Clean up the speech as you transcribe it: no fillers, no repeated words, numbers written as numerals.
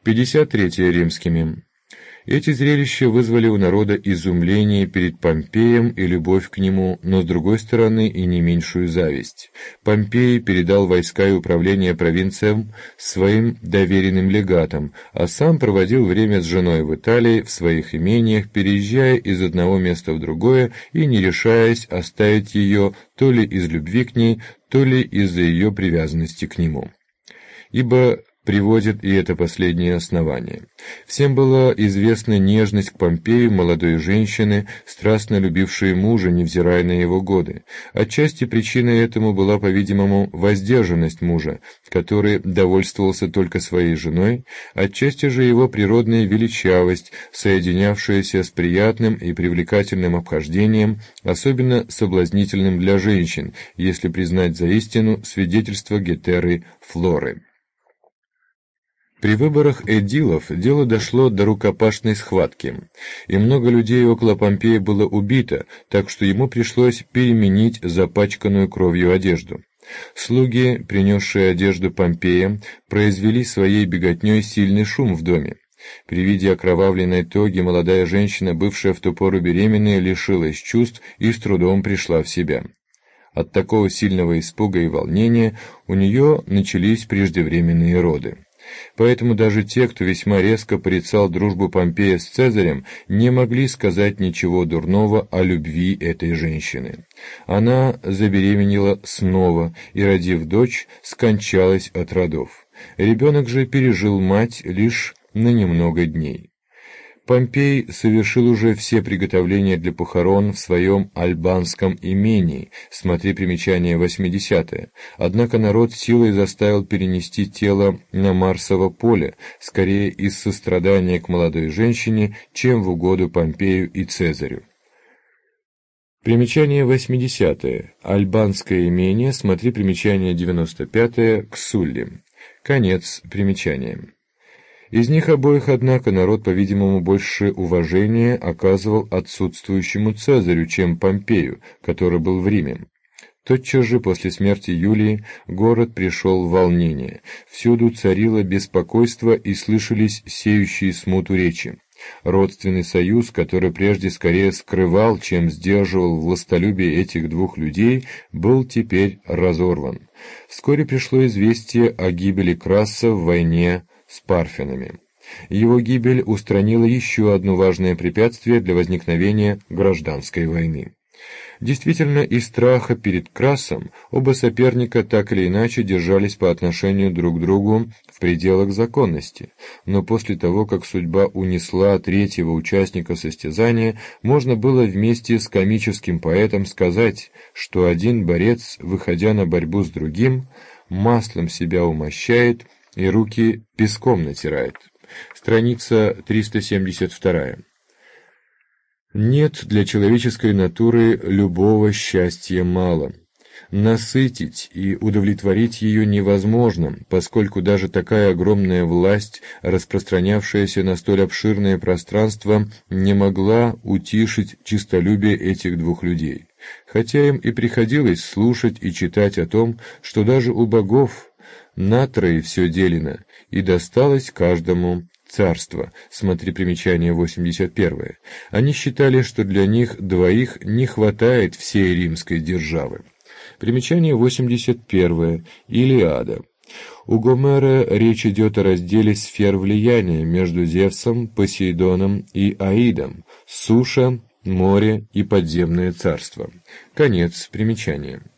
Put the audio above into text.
53 римскими. Эти зрелища вызвали у народа изумление перед Помпеем и любовь к нему, но с другой стороны и не меньшую зависть. Помпей передал войска и управление провинциям своим доверенным легатам, а сам проводил время с женой в Италии в своих имениях, переезжая из одного места в другое и не решаясь оставить ее то ли из любви к ней, то ли из-за ее привязанности к нему. Ибо приводит и это последнее основание. Всем была известна нежность к Помпею молодой женщины, страстно любившей мужа, невзирая на его годы. Отчасти причиной этому была, по-видимому, воздержанность мужа, который довольствовался только своей женой, отчасти же его природная величавость, соединявшаяся с приятным и привлекательным обхождением, особенно соблазнительным для женщин, если признать за истину свидетельство Гетеры Флоры. При выборах эдилов дело дошло до рукопашной схватки, и много людей около Помпея было убито, так что ему пришлось переменить запачканную кровью одежду. Слуги, принесшие одежду Помпея, произвели своей беготней сильный шум в доме. При виде окровавленной тоги молодая женщина, бывшая в ту пору беременная, лишилась чувств и с трудом пришла в себя. От такого сильного испуга и волнения у нее начались преждевременные роды. Поэтому даже те, кто весьма резко порицал дружбу Помпея с Цезарем, не могли сказать ничего дурного о любви этой женщины. Она забеременела снова и, родив дочь, скончалась от родов. Ребенок же пережил мать лишь на немного дней. Помпей совершил уже все приготовления для похорон в своем альбанском имении, смотри примечание 80-е, однако народ силой заставил перенести тело на Марсово поле, скорее из сострадания к молодой женщине, чем в угоду Помпею и Цезарю. Примечание 80-е. Альбанское имение, смотри примечание 95-е, к Сулли. Конец примечания. Из них обоих, однако, народ, по-видимому, больше уважения оказывал отсутствующему Цезарю, чем Помпею, который был в Риме. Тотчас же после смерти Юлии город пришел в волнение. Всюду царило беспокойство и слышались сеющие смуту речи. Родственный союз, который прежде скорее скрывал, чем сдерживал властолюбие этих двух людей, был теперь разорван. Вскоре пришло известие о гибели Краса в войне с парфянами. Его гибель устранила еще одно важное препятствие для возникновения гражданской войны. Действительно, из страха перед Красом оба соперника так или иначе держались по отношению друг к другу в пределах законности, но после того, как судьба унесла третьего участника состязания, можно было вместе с комическим поэтом сказать, что один борец, выходя на борьбу с другим, маслом себя умощает и руки песком натирает. Страница 372. Нет для человеческой натуры любого счастья мало. Насытить и удовлетворить ее невозможно, поскольку даже такая огромная власть, распространявшаяся на столь обширное пространство, не могла утишить честолюбие этих двух людей. Хотя им и приходилось слушать и читать о том, что даже у богов натрое все делено, и досталось каждому царство. Смотри примечание 81. Они считали, что для них двоих не хватает всей римской державы. Примечание 81. Илиада. У Гомера речь идет о разделе сфер влияния между Зевсом, Посейдоном и Аидом, суша, море и подземное царство. Конец примечания.